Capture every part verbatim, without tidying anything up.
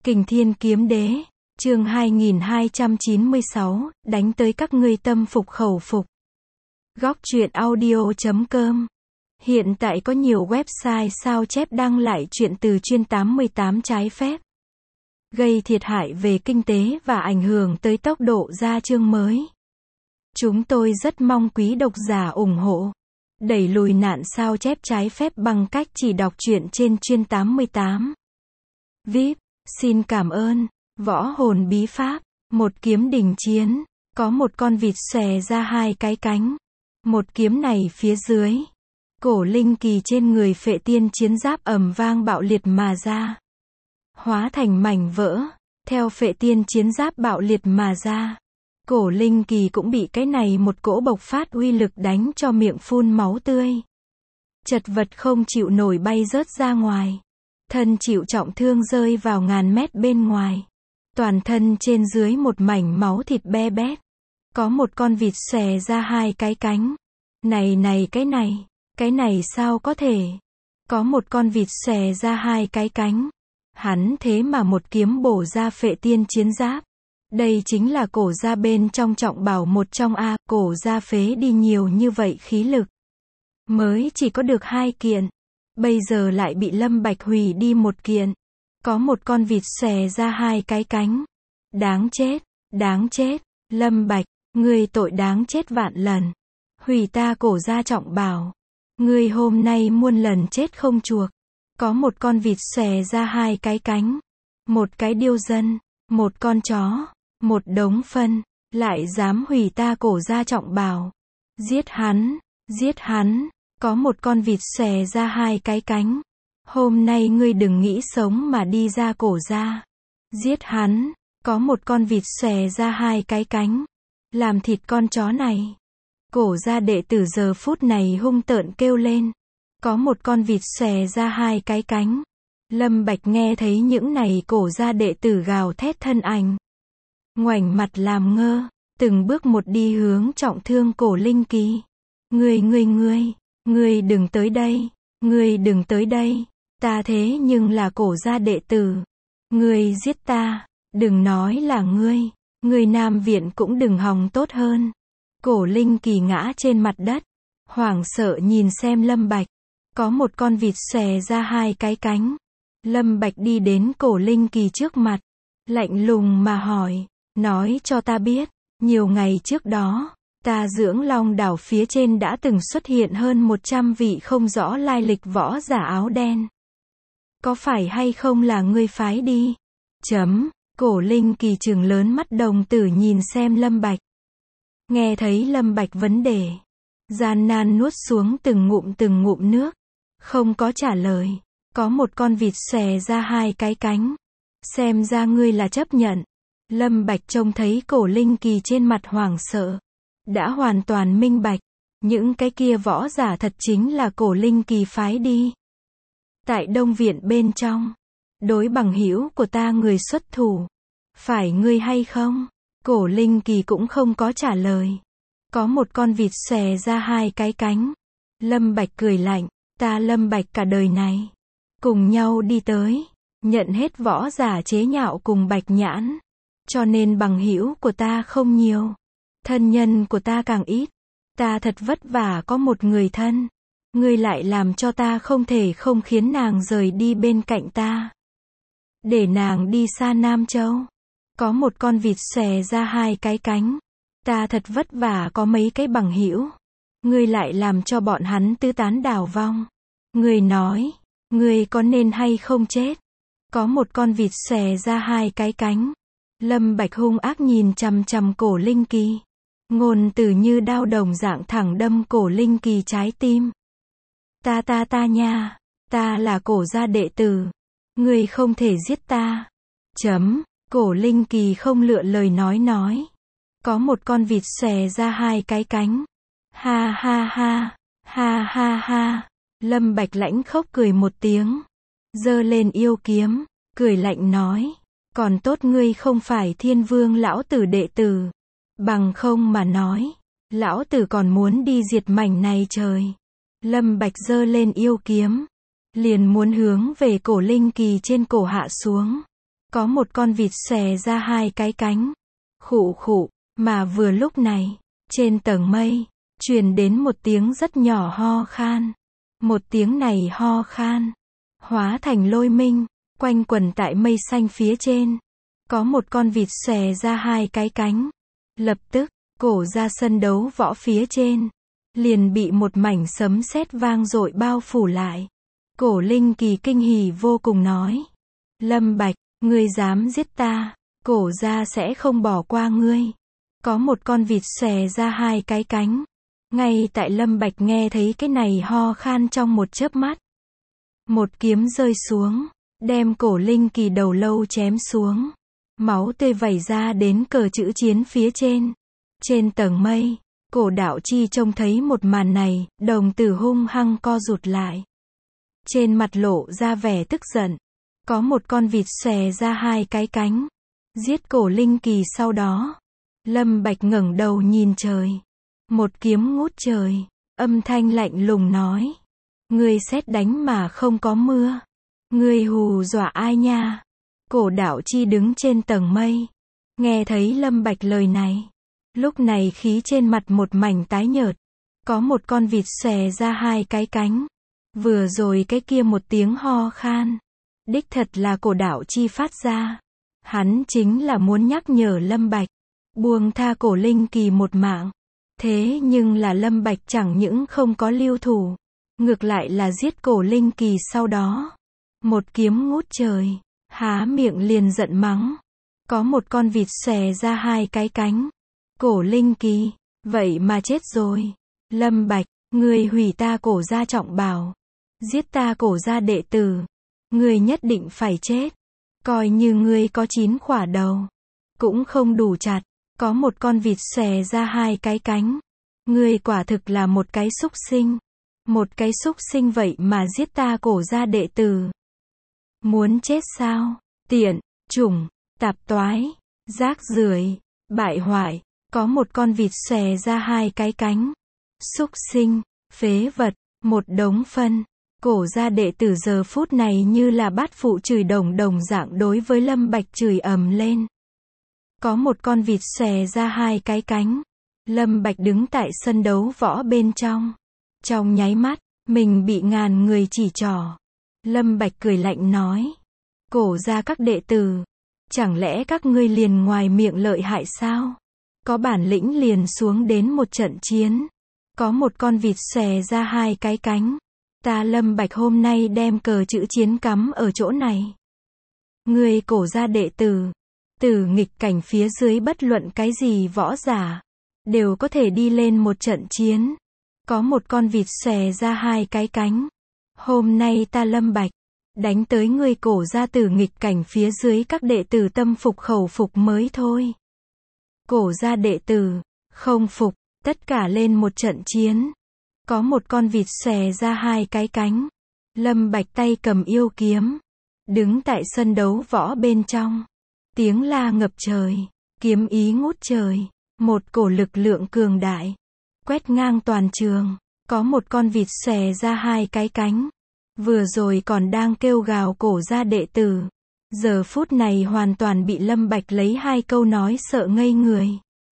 Kình Thiên Kiếm Đế, chương hai nghìn hai trăm chín mươi sáu, đánh tới các ngươi tâm phục khẩu phục. Góc truyện audio chấm com. Hiện tại có nhiều website sao chép đăng lại truyện từ chuyên tám mươi tám trái phép, gây thiệt hại về kinh tế và ảnh hưởng tới tốc độ ra chương mới. Chúng tôi rất mong quý độc giả ủng hộ, đẩy lùi nạn sao chép trái phép bằng cách chỉ đọc truyện trên chuyên tám mươi tám. vê i pê, xin cảm ơn. Võ hồn bí pháp, một kiếm đình chiến, có một con vịt xòe ra hai cái cánh. Một kiếm này phía dưới, cổ linh kỳ trên người Phệ Tiên chiến giáp ầm vang bạo liệt mà ra, hóa thành mảnh vỡ. Theo Phệ Tiên chiến giáp bạo liệt mà ra, cổ linh kỳ cũng bị cái này một cỗ bộc phát uy lực đánh cho miệng phun máu tươi, chật vật không chịu nổi bay rớt ra ngoài, thân chịu trọng thương rơi vào ngàn mét bên ngoài, toàn thân trên dưới một mảnh máu thịt be bét. Có một con vịt xòe ra hai cái cánh. Này này cái này, cái này sao có thể? Có một con vịt xòe ra hai cái cánh. Hắn thế mà một kiếm bổ ra Phệ Tiên chiến giáp. Đây chính là cổ gia bên trong trọng bảo một trong a, cổ gia phế đi nhiều như vậy khí lực, mới chỉ có được hai kiện, bây giờ lại bị Lâm Bạch hủy đi một kiện. Có một con vịt xòe ra hai cái cánh. Đáng chết, đáng chết, Lâm Bạch, ngươi tội đáng chết vạn lần. Hủy ta cổ gia trọng bảo, ngươi hôm nay muôn lần chết không chuộc. Có một con vịt xòe ra hai cái cánh, một cái điêu dân, một con chó, một đống phân, lại dám hủy ta cổ gia trọng bảo. Giết hắn, giết hắn. Có một con vịt xòe ra hai cái cánh. Hôm nay ngươi đừng nghĩ sống mà đi ra cổ gia. Giết hắn. Có một con vịt xòe ra hai cái cánh. Làm thịt con chó này. Cổ gia đệ tử giờ phút này hung tợn kêu lên. Có một con vịt xòe ra hai cái cánh. Lâm Bạch nghe thấy những này cổ gia đệ tử gào thét thân ảnh, ngoảnh mặt làm ngơ, từng bước một đi hướng trọng thương cổ linh kỳ. Ngươi ngươi ngươi, ngươi đừng tới đây, ngươi đừng tới đây, ta thế nhưng là cổ gia đệ tử. Ngươi giết ta, đừng nói là ngươi, ngươi Nam Viện cũng đừng hòng tốt hơn. Cổ linh kỳ ngã trên mặt đất, hoảng sợ nhìn xem Lâm Bạch. Có một con vịt xòe ra hai cái cánh. Lâm Bạch đi đến cổ linh kỳ trước mặt, lạnh lùng mà hỏi, nói cho ta biết, nhiều ngày trước đó, ta Dưỡng Long đảo phía trên đã từng xuất hiện hơn một trăm vị không rõ lai lịch võ giả áo đen. Có phải hay không là ngươi phái đi? Chấm, cổ linh kỳ trừng lớn mắt đồng tử nhìn xem Lâm Bạch. Nghe thấy Lâm Bạch vấn đề, gian nan nuốt xuống từng ngụm từng ngụm nước, không có trả lời. Có một con vịt xòe ra hai cái cánh. Xem ra ngươi là chấp nhận. Lâm Bạch trông thấy cổ linh kỳ trên mặt hoảng sợ, đã hoàn toàn minh bạch, những cái kia võ giả thật chính là cổ linh kỳ phái đi. Tại Đông Viện bên trong, đối bằng hữu của ta người xuất thủ, phải ngươi hay không? Cổ linh kỳ cũng không có trả lời. Có một con vịt xòe ra hai cái cánh. Lâm Bạch cười lạnh, ta Lâm Bạch cả đời này, cùng nhau đi tới, nhận hết võ giả chế nhạo cùng Bạch Nhãn, cho nên bằng hữu của ta không nhiều, thân nhân của ta càng ít. Ta thật vất vả có một người thân, ngươi lại làm cho ta không thể không khiến nàng rời đi bên cạnh ta, để nàng đi xa Nam Châu. Có một con vịt xòe ra hai cái cánh. Ta thật vất vả có mấy cái bằng hữu, ngươi lại làm cho bọn hắn tứ tán đảo vong. Ngươi nói, ngươi có nên hay không chết? Có một con vịt xòe ra hai cái cánh. Lâm Bạch hung ác nhìn chằm chằm cổ linh kỳ, ngôn từ như đao đồng dạng thẳng đâm cổ linh kỳ trái tim. Ta ta ta nha, ta là cổ gia đệ tử, ngươi không thể giết ta. Chấm, cổ linh kỳ không lựa lời nói nói. Có một con vịt xòe ra hai cái cánh. Ha ha ha, ha ha ha. Lâm Bạch lãnh khốc cười một tiếng, giơ lên yêu kiếm, cười lạnh nói, còn tốt ngươi không phải Thiên Vương lão tử đệ tử, bằng không mà nói, lão tử còn muốn đi diệt mảnh này trời. Lâm Bạch giơ lên yêu kiếm, liền muốn hướng về cổ linh kỳ trên cổ hạ xuống. Có một con vịt xòe ra hai cái cánh. Khụ khụ, mà vừa lúc này, trên tầng mây, truyền đến một tiếng rất nhỏ ho khan. Một tiếng này ho khan, hóa thành lôi minh, quanh quẩn tại mây xanh phía trên. Có một con vịt xòe ra hai cái cánh. Lập tức, cổ ra sân đấu võ phía trên, liền bị một mảnh sấm sét vang dội bao phủ lại. Cổ Linh Kỳ kinh hỉ vô cùng nói. Lâm Bạch, ngươi dám giết ta, cổ ra sẽ không bỏ qua ngươi. Có một con vịt xòe ra hai cái cánh. Ngay tại Lâm Bạch nghe thấy cái này ho khan trong một chớp mắt. Một kiếm rơi xuống, đem cổ Linh Kỳ đầu lâu chém xuống. Máu tươi vẩy ra đến cờ chữ chiến phía trên. Trên tầng mây, cổ đạo chi trông thấy một màn này, đồng tử hung hăng co rụt lại. Trên mặt lộ ra vẻ tức giận. Có một con vịt xòe ra hai cái cánh. Giết cổ Linh Kỳ sau đó. Lâm Bạch ngẩng đầu nhìn trời. Một kiếm ngút trời. Âm thanh lạnh lùng nói. Ngươi sét đánh mà không có mưa. Ngươi hù dọa ai nha? Cổ đạo chi đứng trên tầng mây. Nghe thấy Lâm Bạch lời này. Lúc này khí trên mặt một mảnh tái nhợt. Có một con vịt xòe ra hai cái cánh. Vừa rồi cái kia một tiếng ho khan. Đích thật là cổ đạo chi phát ra. Hắn chính là muốn nhắc nhở Lâm Bạch. Buông tha cổ Linh Kỳ một mạng. Thế nhưng là Lâm Bạch chẳng những không có lưu thủ. Ngược lại là giết cổ Linh Kỳ sau đó. Một kiếm ngút trời. Há miệng liền giận mắng. Có một con vịt xòe ra hai cái cánh. Cổ Linh Kỳ, vậy mà chết rồi. Lâm Bạch, ngươi hủy ta cổ gia trọng bảo. Giết ta cổ gia đệ tử. Ngươi nhất định phải chết. Coi như ngươi có chín khỏa đầu. Cũng không đủ chặt. Có một con vịt xòe ra hai cái cánh. Ngươi quả thực là một cái súc sinh. Một cái súc sinh vậy mà giết ta cổ gia đệ tử. Muốn chết sao? Tiện, chủng, tạp toái, rác rưởi, bại hoại. Có một con vịt xòe ra hai cái cánh. Súc sinh, phế vật, một đống phân. Cổ gia đệ tử giờ phút này như là bát phụ chửi đồng đồng dạng đối với Lâm Bạch chửi ầm lên. Có một con vịt xòe ra hai cái cánh. Lâm Bạch đứng tại sân đấu võ bên trong. Trong nháy mắt, mình bị ngàn người chỉ trỏ. Lâm Bạch cười lạnh nói. Cổ gia các đệ tử. Chẳng lẽ các ngươi liền ngoài miệng lợi hại sao? Có bản lĩnh liền xuống đến một trận chiến. Có một con vịt xòe ra hai cái cánh. Ta Lâm Bạch hôm nay đem cờ chữ chiến cắm ở chỗ này. Ngươi cổ gia đệ tử. Từ nghịch cảnh phía dưới bất luận cái gì võ giả. Đều có thể đi lên một trận chiến. Có một con vịt xòe ra hai cái cánh. Hôm nay ta Lâm Bạch. Đánh tới ngươi cổ gia từ nghịch cảnh phía dưới các đệ tử tâm phục khẩu phục mới thôi. Cổ gia đệ tử. Không phục. Tất cả lên một trận chiến. Có một con vịt xòe ra hai cái cánh. Lâm Bạch tay cầm yêu kiếm. Đứng tại sân đấu võ bên trong. Tiếng la ngập trời. Kiếm ý ngút trời. Một cổ lực lượng cường đại. Quét ngang toàn trường. Có một con vịt xòe ra hai cái cánh. Vừa rồi còn đang kêu gào cổ gia đệ tử. Giờ phút này hoàn toàn bị Lâm Bạch lấy hai câu nói sợ ngây người.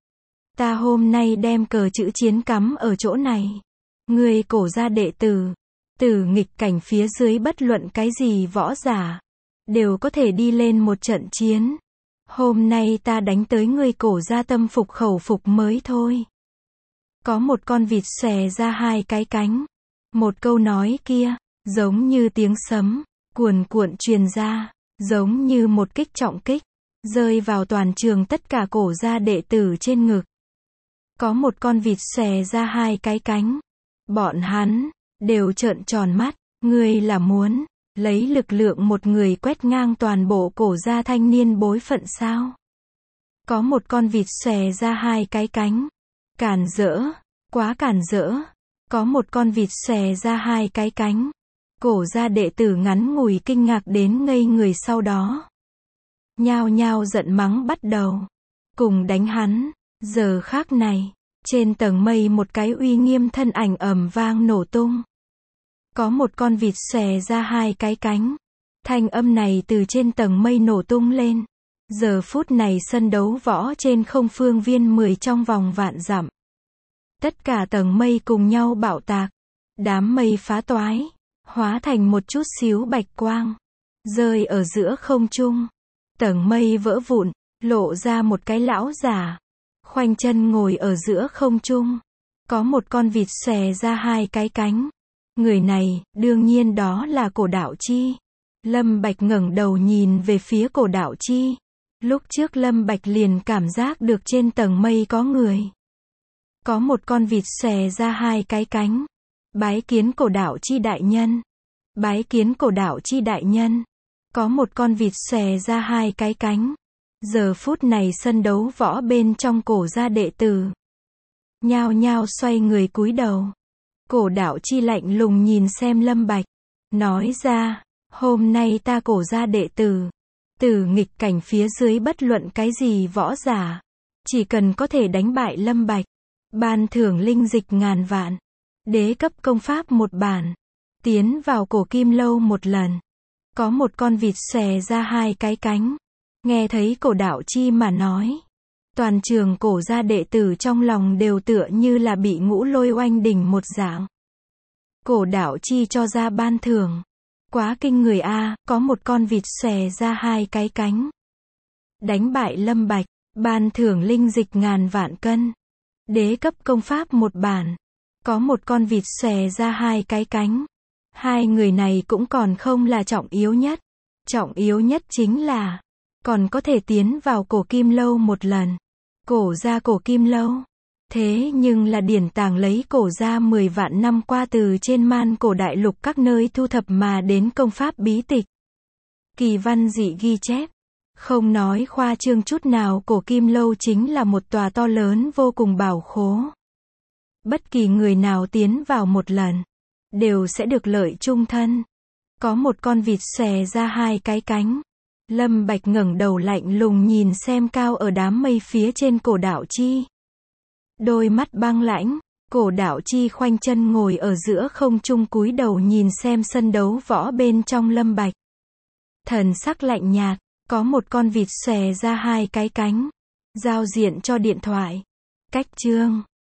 Ta hôm nay đem cờ chữ chiến cắm ở chỗ này. Ngươi cổ gia đệ tử. Từ nghịch cảnh phía dưới bất luận cái gì võ giả. Đều có thể đi lên một trận chiến. Hôm nay ta đánh tới ngươi cổ gia tâm phục khẩu phục mới thôi. Có một con vịt xòe ra hai cái cánh. Một câu nói kia. Giống như tiếng sấm. Cuồn cuộn truyền ra. Giống như một kích trọng kích. Rơi vào toàn trường tất cả cổ gia đệ tử trên ngực. Có một con vịt xòe ra hai cái cánh. Bọn hắn đều trợn tròn mắt. Ngươi là muốn lấy lực lượng một người quét ngang toàn bộ cổ gia thanh niên bối phận sao? Có một con vịt xòe ra hai cái cánh. Càn rỡ, quá càn rỡ. Có một con vịt xòe ra hai cái cánh. Cổ gia đệ tử ngắn ngủi kinh ngạc đến ngây người sau đó. Nhao nhao giận mắng bắt đầu. Cùng đánh hắn. Giờ khác này, trên tầng mây một cái uy nghiêm thân ảnh ầm vang nổ tung. Có một con vịt xòe ra hai cái cánh. Thanh âm này từ trên tầng mây nổ tung lên. Giờ phút này sân đấu võ trên không phương viên mười trong vòng vạn dặm. Tất cả tầng mây cùng nhau bạo tạc. Đám mây phá toái, hóa thành một chút xíu bạch quang, rơi ở giữa không trung. Tầng mây vỡ vụn, lộ ra một cái lão già, khoanh chân ngồi ở giữa không trung. Có một con vịt xòe ra hai cái cánh. Người này, đương nhiên đó là Cổ Đạo Chi. Lâm Bạch ngẩng đầu nhìn về phía Cổ Đạo Chi. Lúc trước Lâm Bạch liền cảm giác được trên tầng mây có người. Có một con vịt xòe ra hai cái cánh. Bái kiến Cổ Đạo Chi đại nhân. Bái kiến Cổ Đạo Chi đại nhân. Có một con vịt xòe ra hai cái cánh. Giờ phút này sân đấu võ bên trong Cổ gia đệ tử nhao nhao xoay người cúi đầu. Cổ Đạo Chi lạnh lùng nhìn xem Lâm Bạch, nói ra, hôm nay ta Cổ gia đệ tử, từ nghịch cảnh phía dưới bất luận cái gì võ giả, chỉ cần có thể đánh bại Lâm Bạch, ban thưởng linh dịch ngàn vạn, đế cấp công pháp một bản, tiến vào Cổ Kim Lâu một lần. Có một con vịt xòe ra hai cái cánh. Nghe thấy Cổ Đạo Chi mà nói, toàn trường Cổ gia đệ tử trong lòng đều tựa như là bị ngũ lôi oanh đỉnh một dạng. Cổ Đạo Chi cho ra ban thưởng. Quá kinh người a, có một con vịt xòe ra hai cái cánh. Đánh bại Lâm Bạch, ban thưởng linh dịch ngàn vạn cân. Đế cấp công pháp một bản. Có một con vịt xòe ra hai cái cánh. Hai người này cũng còn không là trọng yếu nhất. Trọng yếu nhất chính là, còn có thể tiến vào Cổ Kim Lâu một lần. Cổ gia Cổ Kim Lâu. Thế nhưng là điển tàng lấy Cổ gia mười vạn năm qua từ trên man cổ đại lục các nơi thu thập mà đến công pháp bí tịch. Kỳ văn dị ghi chép. Không nói khoa trương chút nào, Cổ Kim Lâu chính là một tòa to lớn vô cùng bảo khố. Bất kỳ người nào tiến vào một lần, đều sẽ được lợi chung thân. Có một con vịt xòe ra hai cái cánh. Lâm Bạch ngẩng đầu lạnh lùng nhìn xem cao ở đám mây phía trên Cổ Đạo Chi. Đôi mắt băng lãnh, Cổ Đạo Chi khoanh chân ngồi ở giữa không trung cúi đầu nhìn xem sân đấu võ bên trong Lâm Bạch. Thần sắc lạnh nhạt, có một con vịt xòe ra hai cái cánh. Giao diện cho điện thoại. Cách chương